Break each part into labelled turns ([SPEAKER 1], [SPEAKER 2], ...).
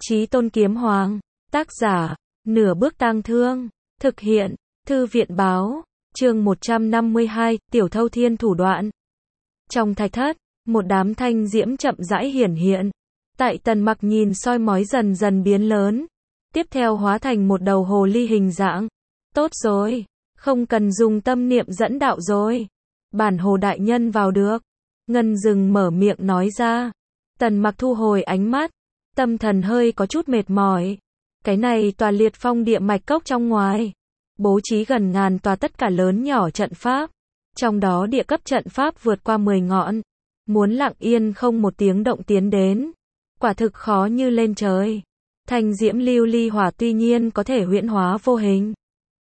[SPEAKER 1] Chí Tôn Kiếm Hoàng, tác giả, Nửa Bước Tang Thương, thực hiện, Thư viện báo, chương 152, Tiểu Thâu Thiên thủ đoạn. Trong thạch thất, một đám thanh diễm chậm rãi hiển hiện. Tại Tần Mặc nhìn soi mói dần dần biến lớn. Tiếp theo hóa thành một đầu hồ ly hình dạng. Tốt rồi, không cần dùng tâm niệm dẫn đạo rồi. Bản hồ đại nhân vào được. Ngân Dừng mở miệng nói ra. Tần Mặc thu hồi ánh mắt. Tâm thần hơi có chút mệt mỏi. Cái này tòa Liệt Phong địa mạch cốc trong ngoài. Bố trí gần ngàn tòa tất cả lớn nhỏ trận pháp. Trong đó địa cấp trận pháp vượt qua 10 ngọn. Muốn lặng yên không một tiếng động tiến đến. Quả thực khó như lên trời. Thanh diễm lưu ly hỏa tuy nhiên có thể huyễn hóa vô hình.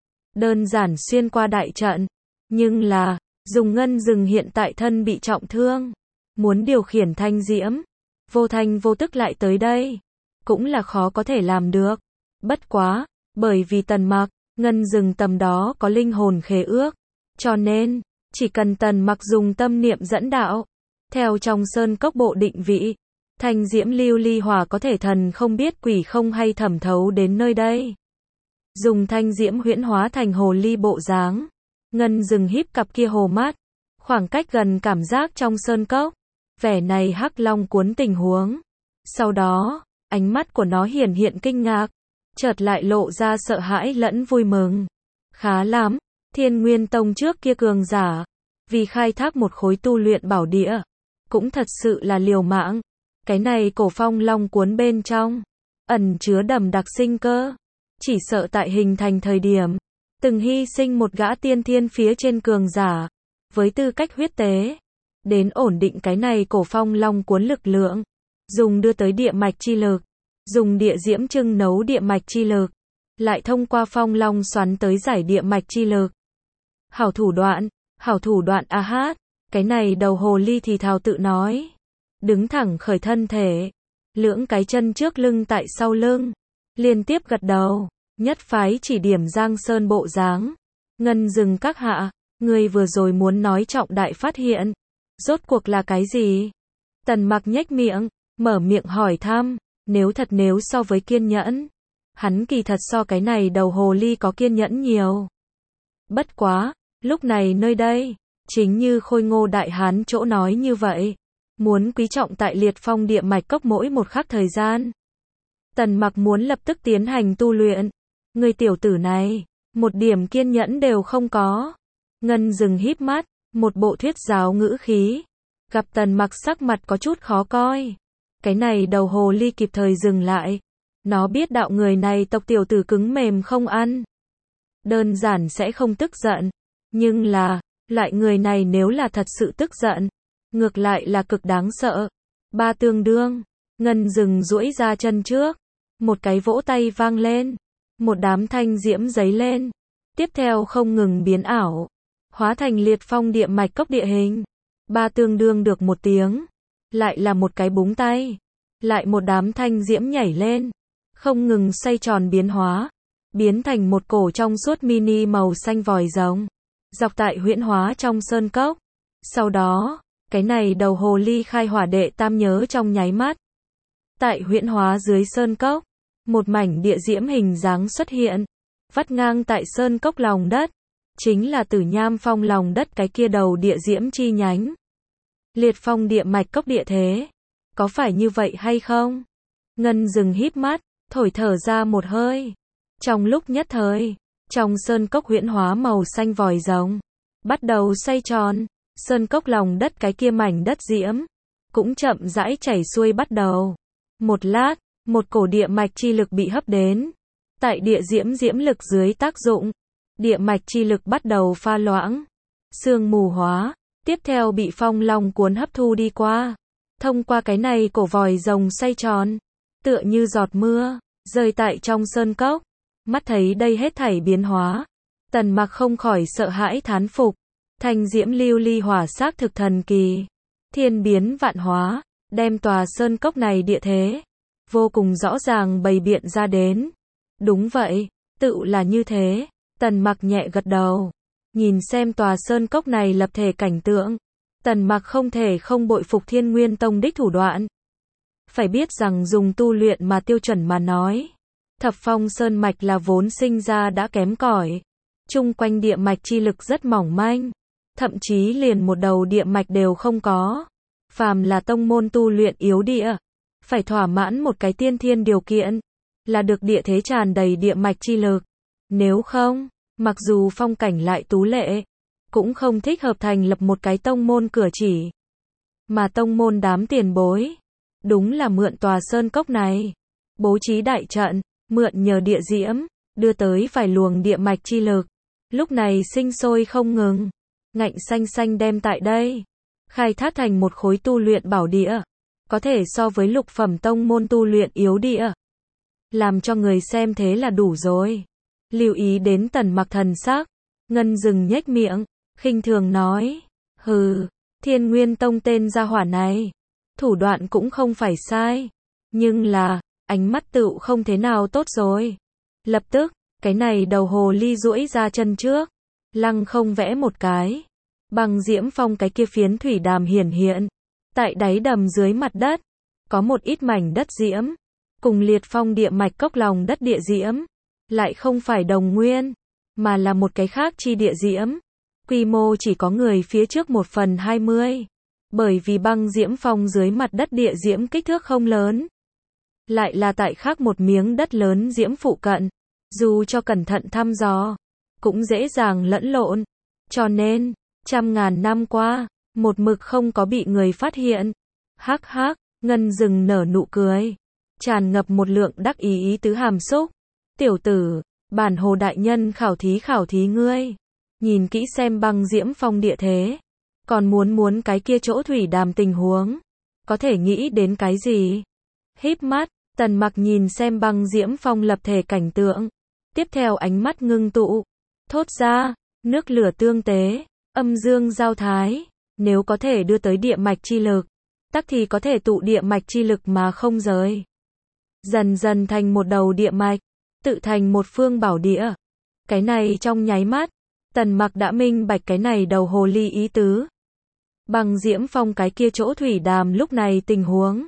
[SPEAKER 1] Đơn giản xuyên qua đại trận. Nhưng là, dùng Ngân Dừng hiện tại thân bị trọng thương. Muốn điều khiển thanh diễm. Vô thanh vô tức lại tới đây. Cũng là khó có thể làm được. Bất quá, bởi vì Tần Mặc, Ngân Dừng tầm đó có linh hồn khế ước. Cho nên, chỉ cần Tần Mặc dùng tâm niệm dẫn đạo. Theo trong sơn cốc bộ định vị. Thanh diễm lưu ly hỏa có thể thần không biết quỷ không hay thẩm thấu đến nơi đây. Dùng thanh diễm huyễn hóa thành hồ ly bộ dáng. Ngân Dừng híp cặp kia hồ mắt. Khoảng cách gần cảm giác trong sơn cốc. Vẻ này hắc long cuốn tình huống. Sau đó, ánh mắt của nó hiển hiện kinh ngạc. Chợt lại lộ ra sợ hãi lẫn vui mừng. Khá lắm, Thiên Nguyên Tông trước kia cường giả. Vì khai thác một khối tu luyện bảo địa. Cũng thật sự là liều mạng. Cái này cổ phong long cuốn bên trong. Ẩn chứa đậm đặc sinh cơ. Chỉ sợ tại hình thành thời điểm. Từng hy sinh một gã tiên thiên phía trên cường giả. Với tư cách huyết tế. Đến ổn định cái này cổ phong long cuốn lực lượng. Dùng đưa tới địa mạch chi lực. Dùng địa diễm trưng nấu địa mạch chi lực. Lại thông qua phong long xoắn tới giải địa mạch chi lực. Hảo thủ đoạn a hát. Cái này đầu hồ ly thì thào tự nói. Đứng thẳng khởi thân thể. Lưỡng cái chân trước lưng tại sau lưng. Liên tiếp gật đầu. Nhất phái chỉ điểm Giang Sơn bộ dáng. Ngân Dừng các hạ. Người vừa rồi muốn nói trọng đại phát hiện. Rốt cuộc là cái gì? Tần Mặc nhếch miệng. Mở miệng hỏi thăm. Nếu so với kiên nhẫn. Hắn kỳ thật so cái này đầu hồ ly có kiên nhẫn nhiều. Bất quá. Lúc này nơi đây. Chính như Khôi Ngô Đại Hán chỗ nói như vậy. Muốn quý trọng tại Liệt Phong địa mạch cốc mỗi một khắc thời gian. Tần Mặc muốn lập tức tiến hành tu luyện. Người tiểu tử này. Một điểm kiên nhẫn đều không có. Ngân Dừng híp mắt. Một bộ thuyết giáo ngữ khí. Gặp Tần Mặc sắc mặt có chút khó coi. Cái này đầu hồ ly kịp thời dừng lại. Nó biết đạo người này tộc tiểu tử cứng mềm không ăn. Đơn giản sẽ không tức giận. Nhưng là, loại người này nếu là thật sự tức giận. Ngược lại là cực đáng sợ. Ba tương đương. Ngân Dừng duỗi ra chân trước. Một cái vỗ tay vang lên. Một đám thanh diễm giấy lên. Tiếp theo không ngừng biến ảo. Hóa thành Liệt Phong địa mạch cốc địa hình. Ba tương đương được một tiếng. Lại là một cái búng tay. Lại một đám thanh diễm nhảy lên. Không ngừng xoay tròn biến hóa. Biến thành một cổ trong suốt mini màu xanh vòi rồng. Dọc tại huyễn hóa trong sơn cốc. Sau đó, cái này đầu hồ ly khai hỏa đệ tam nhớ trong nháy mắt. Tại huyễn hóa dưới sơn cốc. Một mảnh địa diễm hình dáng xuất hiện. Vắt ngang tại sơn cốc lòng đất. Chính là Tử Nham Phong lòng đất cái kia đầu địa diễm chi nhánh. Liệt Phong địa mạch cốc địa thế. Có phải như vậy hay không? Ngân Dừng híp mắt, thổi thở ra một hơi. Trong lúc nhất thời, trong sơn cốc huyễn hóa màu xanh vòi rồng. Bắt đầu xoay tròn. Sơn cốc lòng đất cái kia mảnh đất diễm. Cũng chậm rãi chảy xuôi bắt đầu. Một lát, một cổ địa mạch chi lực bị hấp đến. Tại địa diễm lực dưới tác dụng. Địa mạch chi lực bắt đầu pha loãng. Sương mù hóa. Tiếp theo bị phong long cuốn hấp thu đi qua. Thông qua cái này cổ vòi rồng xoay tròn. Tựa như giọt mưa. Rơi tại trong sơn cốc. Mắt thấy đây hết thảy biến hóa. Tần Mặc không khỏi sợ hãi thán phục. Thanh diễm lưu ly hỏa xác thực thần kỳ. Thiên biến vạn hóa. Đem tòa sơn cốc này địa thế. Vô cùng rõ ràng bày biện ra đến. Đúng vậy. Tự là như thế. Tần Mặc nhẹ gật đầu. Nhìn xem tòa sơn cốc này lập thể cảnh tượng. Tần Mặc không thể không bội phục Thiên Nguyên Tông đích thủ đoạn. Phải biết rằng dùng tu luyện mà tiêu chuẩn mà nói, Thập Phong Sơn Mạch là vốn sinh ra đã kém cỏi. Chung quanh địa mạch chi lực rất mỏng manh, thậm chí liền một đầu địa mạch đều không có. Phàm là tông môn tu luyện yếu địa, phải thỏa mãn một cái tiên thiên điều kiện, là được địa thế tràn đầy địa mạch chi lực. Nếu không, mặc dù phong cảnh lại tú lệ, cũng không thích hợp thành lập một cái tông môn cửa chỉ. Mà tông môn đám tiền bối, đúng là mượn tòa sơn cốc này, bố trí đại trận, mượn nhờ địa diễm, đưa tới vài luồng địa mạch chi lực. Lúc này sinh sôi không ngừng, ngạnh xanh xanh đem tại đây khai thác thành một khối tu luyện bảo địa, có thể so với lục phẩm tông môn tu luyện yếu địa. Làm cho người xem thế là đủ rồi. Lưu ý đến Tần Mặc thần sắc, Ngân dừng nhếch miệng, khinh thường nói, hừ, Thiên Nguyên Tông tên gia hỏa này, thủ đoạn cũng không phải sai, nhưng là, ánh mắt tựu không thế nào tốt rồi. Lập tức, cái này đầu hồ ly duỗi ra chân trước, lăng không vẽ một cái. Băng diễm phong cái kia phiến thủy đàm hiển hiện. Tại đáy đầm dưới mặt đất, có một ít mảnh đất diễm, cùng liệt phong địa mạch cốc lòng đất địa diễm, lại không phải đồng nguyên, mà là một cái khác chi địa diễm. Quy mô chỉ có người phía trước 1/20. Bởi vì băng diễm phong dưới mặt đất địa diễm kích thước không lớn, lại là tại khác một miếng đất lớn diễm phụ cận, dù cho cẩn thận thăm dò, cũng dễ dàng lẫn lộn. Cho nên, trăm ngàn năm qua, một mực không có bị người phát hiện. Hắc hắc, Ngân dừng nở nụ cười, tràn ngập một lượng đắc ý tứ hàm xúc. Tiểu tử, bản hồ đại nhân khảo thí ngươi. Nhìn kỹ xem băng diễm phong địa thế. Còn muốn cái kia chỗ thủy đàm tình huống. Có thể nghĩ đến cái gì? Híp mắt, Tần Mặc nhìn xem băng diễm phong lập thể cảnh tượng. Tiếp theo ánh mắt ngưng tụ. Thốt ra, nước lửa tương tế, âm dương giao thái. Nếu có thể đưa tới địa mạch chi lực, tắc thì có thể tụ địa mạch chi lực mà không rời. Dần dần thành một đầu địa mạch, tự thành một phương bảo địa. Cái này trong nháy mắt, Tần Mặc đã minh bạch cái này đầu hồ ly ý tứ. Băng diễm phong cái kia chỗ thủy đàm lúc này tình huống,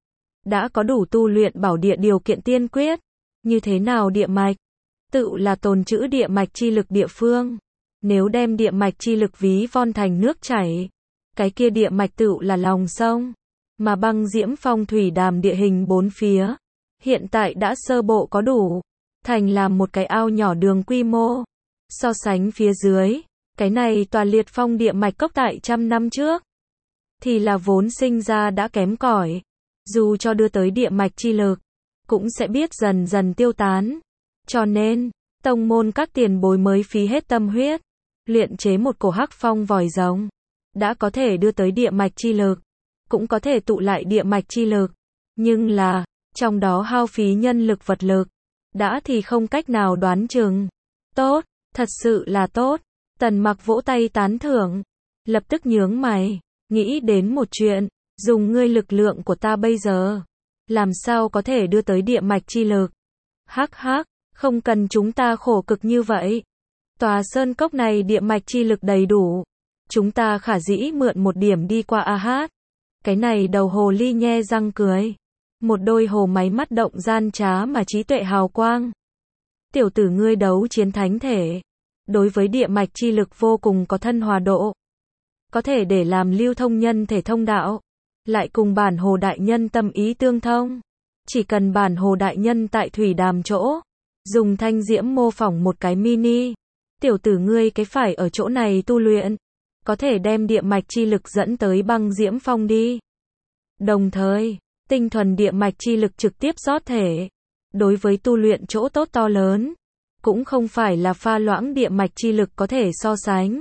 [SPEAKER 1] đã có đủ tu luyện bảo địa điều kiện tiên quyết. Như thế nào địa mạch? Tự là tồn trữ địa mạch chi lực địa phương. Nếu đem địa mạch chi lực ví von thành nước chảy, cái kia địa mạch tự là lòng sông. Mà băng diễm phong thủy đàm địa hình bốn phía, hiện tại đã sơ bộ có đủ, thành làm một cái ao nhỏ đường quy mô. So sánh phía dưới, cái này tòa liệt phong địa mạch cốc tại trăm năm trước, thì là vốn sinh ra đã kém cỏi. Dù cho đưa tới địa mạch chi lực, cũng sẽ biết dần dần tiêu tán. Cho nên, tông môn các tiền bối mới phí hết tâm huyết, luyện chế một cổ hắc phong vòi rồng. Đã có thể đưa tới địa mạch chi lực, cũng có thể tụ lại địa mạch chi lực. Nhưng là, trong đó hao phí nhân lực vật lực, đã thì không cách nào đoán chừng. Tốt, thật sự là tốt. Tần Mặc vỗ tay tán thưởng, lập tức nhướng mày, nghĩ đến một chuyện, dùng ngươi lực lượng của ta bây giờ, làm sao có thể đưa tới địa mạch chi lực? Hắc hắc, không cần chúng ta khổ cực như vậy. Tòa sơn cốc này địa mạch chi lực đầy đủ, chúng ta khả dĩ mượn một điểm đi qua a hát. Cái này đầu hồ ly nhe răng cười, một đôi hồ máy mắt động gian trá mà trí tuệ hào quang. Tiểu tử ngươi đấu chiến thánh thể, đối với địa mạch chi lực vô cùng có thân hòa độ, có thể để làm lưu thông nhân thể thông đạo, lại cùng bản hồ đại nhân tâm ý tương thông. Chỉ cần bản hồ đại nhân tại thủy đàm chỗ, dùng thanh diễm mô phỏng một cái mini, tiểu tử ngươi cái phải ở chỗ này tu luyện, có thể đem địa mạch chi lực dẫn tới băng diễm phong đi. Đồng thời, tinh thuần địa mạch chi lực trực tiếp rót thể, đối với tu luyện chỗ tốt to lớn, cũng không phải là pha loãng địa mạch chi lực có thể so sánh.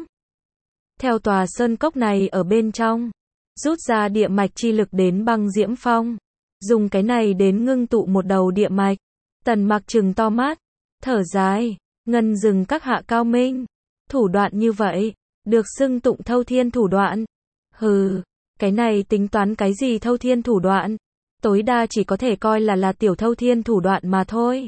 [SPEAKER 1] Theo tòa sơn cốc này ở bên trong, rút ra địa mạch chi lực đến băng diễm phong, dùng cái này đến ngưng tụ một đầu địa mạch. Tần Mặc trừng to mắt, thở dài, Ngân dừng các hạ cao minh, thủ đoạn như vậy, được xưng tụng thâu thiên thủ đoạn. Hừ, cái này tính toán cái gì thâu thiên thủ đoạn? Tối đa chỉ có thể coi là tiểu thâu thiên thủ đoạn mà thôi.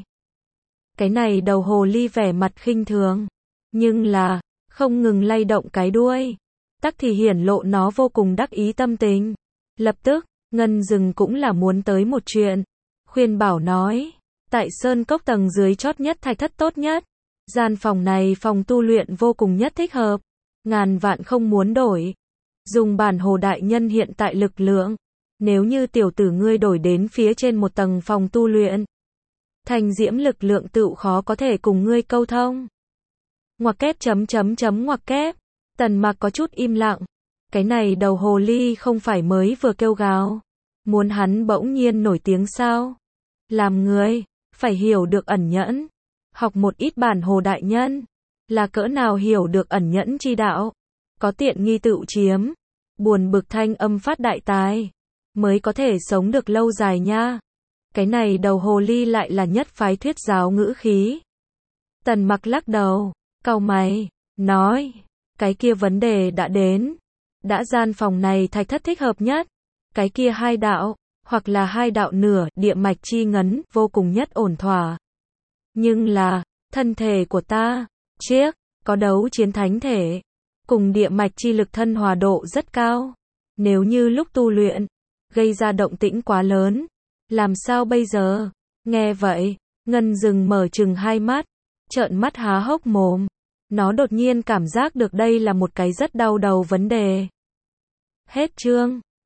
[SPEAKER 1] Cái này đầu hồ ly vẻ mặt khinh thường, nhưng là, không ngừng lay động cái đuôi, tắc thì hiển lộ nó vô cùng đắc ý tâm tình. Lập tức, Ngân Dừng cũng là muốn tới một chuyện. Khuyên bảo nói, tại Sơn Cốc tầng dưới chót nhất thạch thất tốt nhất. Gian phòng này phòng tu luyện vô cùng nhất thích hợp. Ngàn vạn không muốn đổi. Dùng bản hồ đại nhân hiện tại lực lượng. Nếu như tiểu tử ngươi đổi đến phía trên một tầng phòng tu luyện. Thành diễm lực lượng tựu khó có thể cùng ngươi câu thông. Ngoặc kép ngoặc kép. Tần Mặc có chút im lặng. Cái này đầu hồ ly không phải mới vừa kêu gào. Muốn hắn bỗng nhiên nổi tiếng sao? Làm người, phải hiểu được ẩn nhẫn. Học một ít bản hồ đại nhân. Là cỡ nào hiểu được ẩn nhẫn chi đạo. Có tiện nghi tựu chiếm. Buồn bực thanh âm phát đại tài. Mới có thể sống được lâu dài nha. Cái này đầu hồ ly lại là nhất phái thuyết giáo ngữ khí. Tần Mặc lắc đầu, cau mày, nói, cái kia vấn đề đã đến. Đã gian phòng này thạch thất thích hợp nhất. Cái kia hai đạo, hoặc là hai đạo nửa, địa mạch chi ngấn, vô cùng nhất ổn thỏa. Nhưng là, thân thể của ta, chiếc, có đấu chiến thánh thể, cùng địa mạch chi lực thân hòa độ rất cao. Nếu như lúc tu luyện, gây ra động tĩnh quá lớn, làm sao bây giờ? Nghe vậy, Ngân Dừng mở trừng hai mắt, trợn mắt há hốc mồm. Nó đột nhiên cảm giác được đây là một cái rất đau đầu vấn đề. Hết chương.